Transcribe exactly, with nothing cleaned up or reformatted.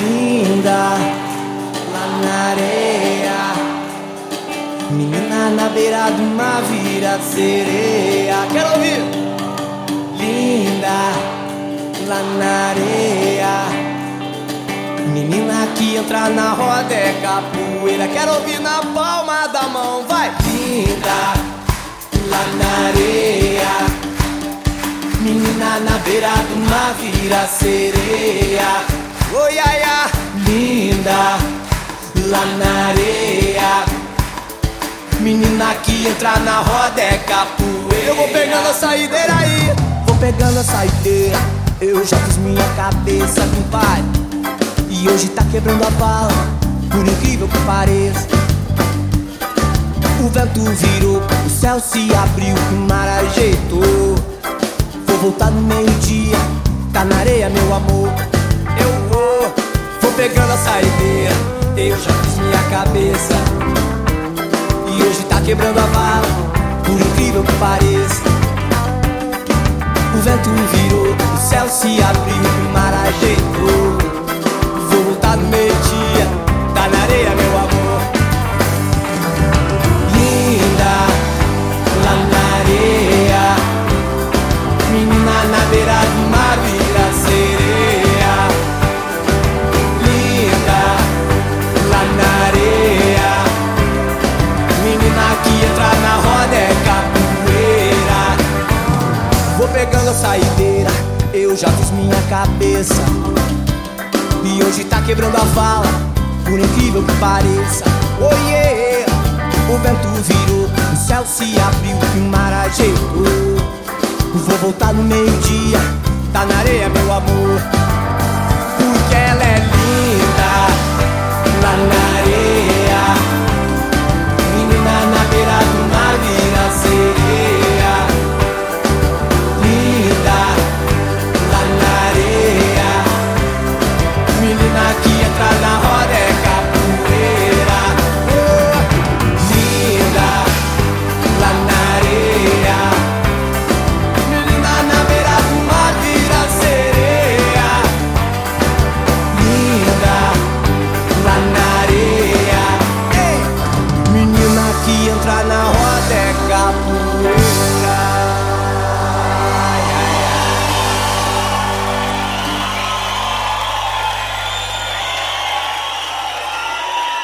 linda lá na areia. Menina na beira do mar vira sereia. Quero ouvir. Linda lá na areia. Menina que entra na roda é capoeira. Quero ouvir na palma da mão, vai. Linda lá na areia. Menina na beira do mar vira sereia. Oi, ai, ai. Linda lá na areia. Menina que entra na roda é capoeira. Eu vou pegando a saideira aí. Vou pegando a saideira. Eu já fiz minha cabeça, compadre. E hoje tá quebrando a bala, por incrível que pareça. O vento virou, o céu se abriu, o mar ajeitou. Vou voltar no meio-dia, tá na areia, meu amor. Eu vou, vou pegando a saideira. Eu já fiz minha cabeça. E hoje tá quebrando a bala, por incrível que pareça. O vento virou, o céu se abriu, o mar ajeitou. Vou voltar no meio-dia, tá na areia, meu amor. Linda lá na areia. Menina na beira do mar vira sereia. Linda lá na areia. Menina que entra na roda é capoeira. Vou pegando a saideira, eu já fiz minha cabeça. E hoje tá quebrando a vala, por incrível que pareça. Oh yeah! O vento virou, o céu se abriu, o mar ajeitou. Vou voltar no meio-dia, tá na areia, meu amor. Porque ela é linda lá na areia. Menina na beira do mar vira sereia. Linda lá na areia. Menina que entra na roda é capoeira. Oh, linda lá na areia. Menina na beira do mar vira sereia. Linda lá na areia. Ei, menina que entra na roda é capoeira.